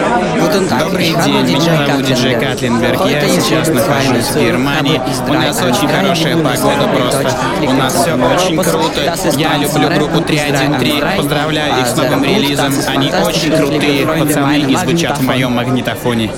Добрый день, меня зовут диджей Катлинберг, я сейчас нахожусь в Германии. У нас очень хорошая погода просто, у нас все очень круто. Я люблю группу 313, поздравляю их с новым релизом, они очень крутые пацаны и звучат в моем магнитофоне.